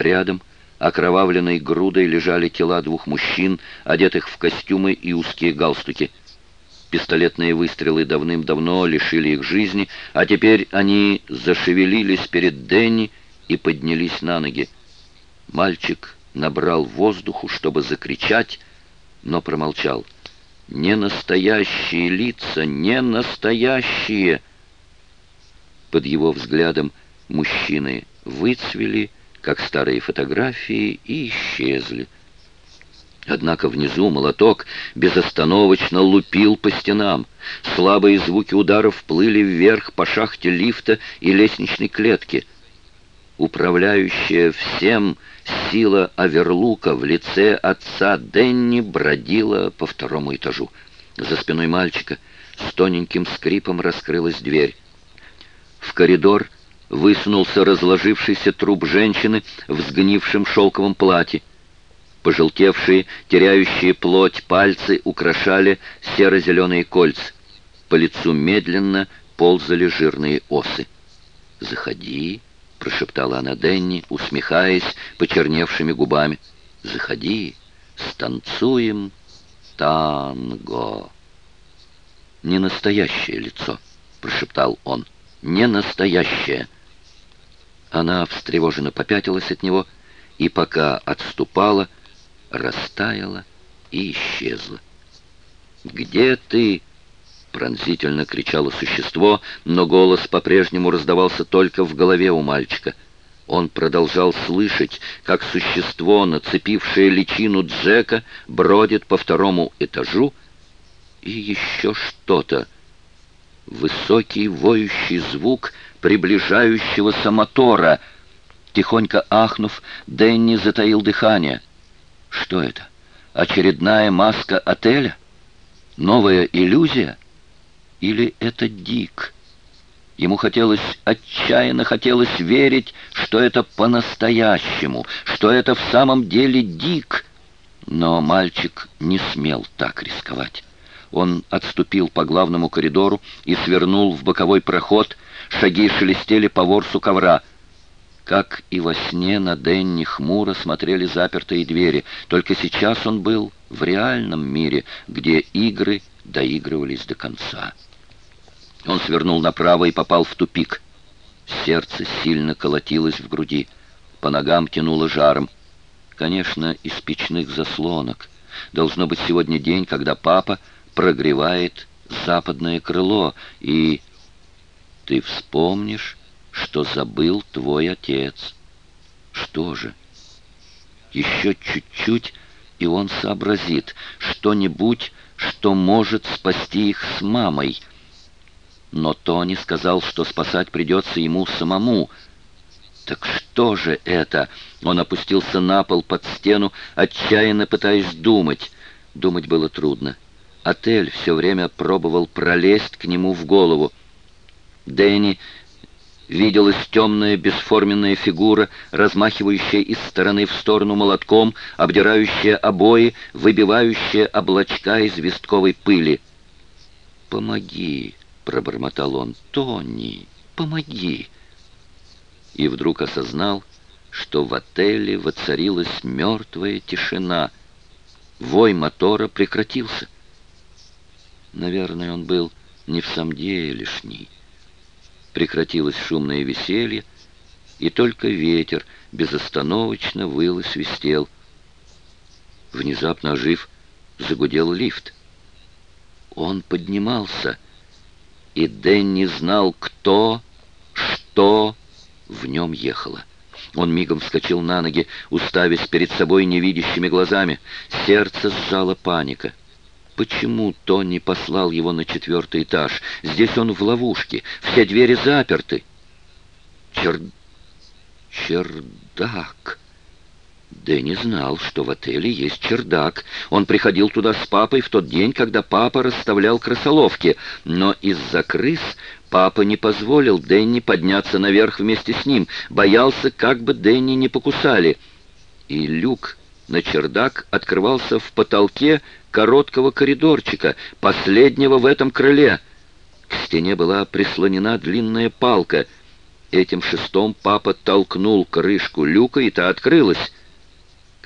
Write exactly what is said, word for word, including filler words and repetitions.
Рядом окровавленной грудой лежали тела двух мужчин, одетых в костюмы и узкие галстуки. Пистолетные выстрелы давным-давно лишили их жизни, а теперь они зашевелились перед Дэнни и поднялись на ноги. Мальчик набрал воздуху, чтобы закричать, но промолчал. «Не настоящие лица, не настоящие!» Под его взглядом мужчины выцвели, как старые фотографии, и исчезли. Однако внизу молоток безостановочно лупил по стенам. Слабые звуки ударов плыли вверх по шахте лифта и лестничной клетки. Управляющая всем сила Аверлука в лице отца Дэнни бродила по второму этажу. За спиной мальчика с тоненьким скрипом раскрылась дверь. В коридор высунулся разложившийся труп женщины в сгнившем шелковом платье. Пожелтевшие, теряющие плоть пальцы украшали серо-зеленые кольца. По лицу медленно ползали жирные осы. «Заходи», — прошептала она Дэнни, усмехаясь почерневшими губами. «Заходи, станцуем танго». «Не настоящее лицо», — прошептал он. «Не настоящее». Она встревоженно попятилась от него, и пока отступала, растаяла и исчезла. «Где ты?» — пронзительно кричало существо, но голос по-прежнему раздавался только в голове у мальчика. Он продолжал слышать, как существо, нацепившее личину Джека, бродит по второму этажу, и еще что-то. Высокий воющий звук приближающегося мотора. Тихонько ахнув, Дэнни затаил дыхание. Что это? Очередная маска отеля? Новая иллюзия? Или это Дик? Ему хотелось, отчаянно хотелось верить, что это по-настоящему, что это в самом деле Дик. Но мальчик не смел так рисковать. Он отступил по главному коридору и свернул в боковой проход. Шаги шелестели по ворсу ковра. Как и во сне, на Дэнни хмуро смотрели запертые двери. Только сейчас он был в реальном мире, где игры доигрывались до конца. Он свернул направо и попал в тупик. Сердце сильно колотилось в груди. По ногам тянуло жаром. Конечно, из печных заслонок. Должно быть сегодня день, когда папа прогревает западное крыло, и ты вспомнишь, что забыл твой отец. Что же? Еще чуть-чуть, и он сообразит что-нибудь, что может спасти их с мамой. Но Тони сказал, что спасать придется ему самому. Так что же это? Он опустился на пол под стену, отчаянно пытаясь думать. Думать было трудно. Отель все время пробовал пролезть к нему в голову. Дэнни виделась темная бесформенная фигура, размахивающая из стороны в сторону молотком, обдирающая обои, выбивающая облачка известковой пыли. «Помоги!» — пробормотал он. «Тони, помоги!» И вдруг осознал, что в отеле воцарилась мертвая тишина. Вой мотора прекратился. Наверное, он был не в самом деле лишний. Прекратилось шумное веселье, и только ветер безостановочно выл и свистел. Внезапно ожив, загудел лифт. Он поднимался, и Дэнни знал, кто, что в нем ехало. Он мигом вскочил на ноги, уставясь перед собой невидящими глазами. Сердце сжало паника. Почему Тони послал его на четвертый этаж? Здесь он в ловушке, все двери заперты. Чер... Чердак. Дэнни знал, что в отеле есть чердак. Он приходил туда с папой в тот день, когда папа расставлял крысоловки. Но из-за крыс папа не позволил Дэнни подняться наверх вместе с ним. Боялся, как бы Дэнни не покусали. И люк на чердак открывался в потолке короткого коридорчика, последнего в этом крыле. К стене была прислонена длинная палка. Этим шестом папа толкнул крышку люка, и та открылась.